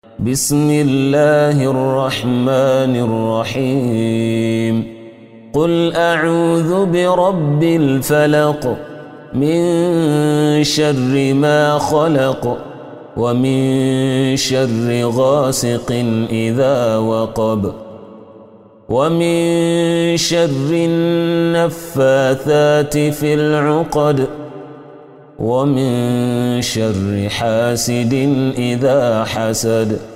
بسم الله الرحمن الرحيم قل أعوذ برب الفلق من شر ما خلق ومن شر غاسق إذا وقب ومن شر النفاثات في العقد ومن شر حاسد إذا حسد